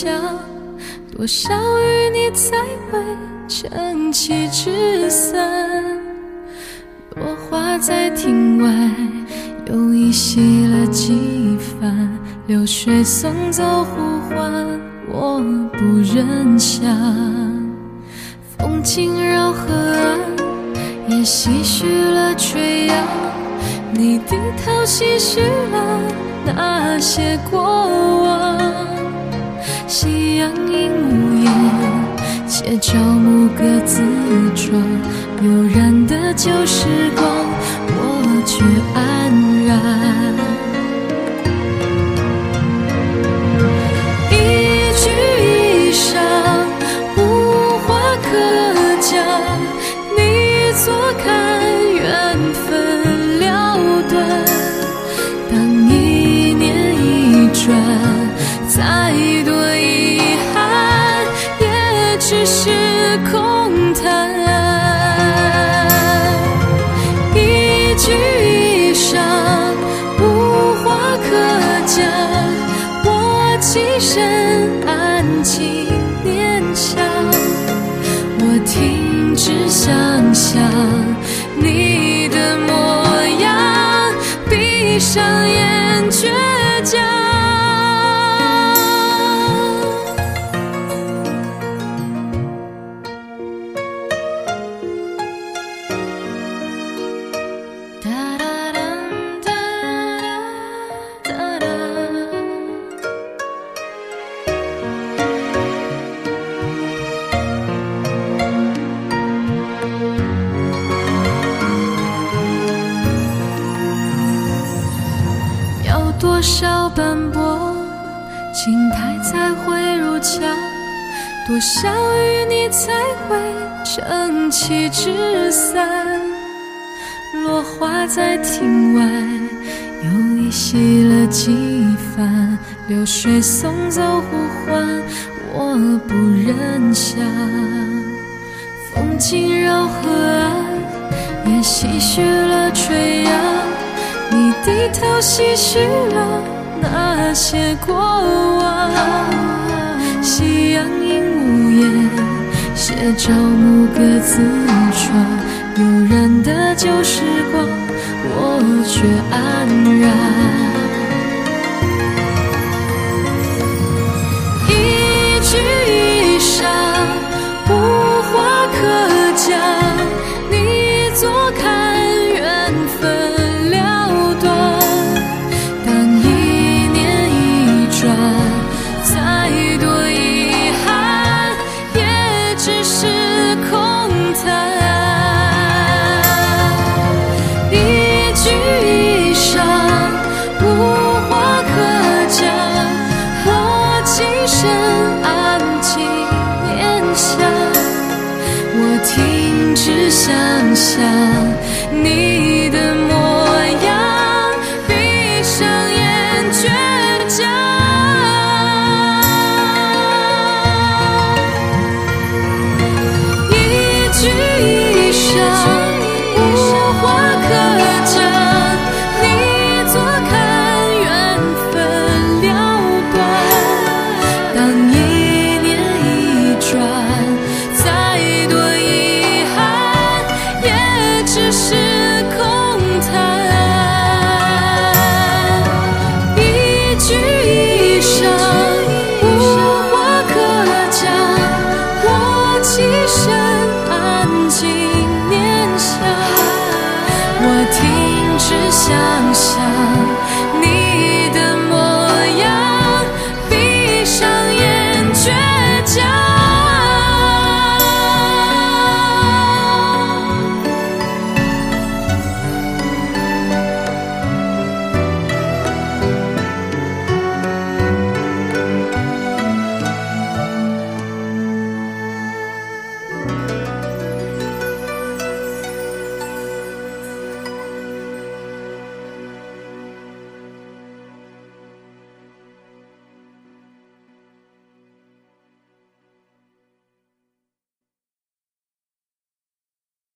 想，多少雨你才会撑起纸伞？落花在庭外又已洗了几番，流水送走呼唤，我不忍想。风轻绕河岸，也唏嘘了垂杨，你低头细叙了那些过往。夕阳映屋檐，且朝暮各自装，悠然的旧时光，我却安然。一句一晌，无话可讲，你坐看缘分了断。当一年一转，再多遗憾，也只是空谈。一句一晌，无话可讲，我起身安静念想。我停止想象你的模样，闭上眼倔强。多少斑驳，青苔才会如墙，多少雨你才会撑起纸伞。落花在庭外又已洗了几番，流水送走呼唤，我不忍想。风轻绕河岸，也唏嘘了垂杨，你低头细叙了那些过往。夕阳映屋檐，写朝暮各自闯，悠然的旧时光，我却安然。一句一晌，无话可讲，你坐看缘分了断。当一年一转，再多遗憾，也只是空谈。一句一晌，无话可讲，我起身安静念想。我停止想象你的模样，闭上眼倔强。一句一晌，无话可讲，你坐看缘分了断。当一年一转，再多遗憾，也只是空谈。一句一晌，无话可讲，我起身安静念想。我停止想象你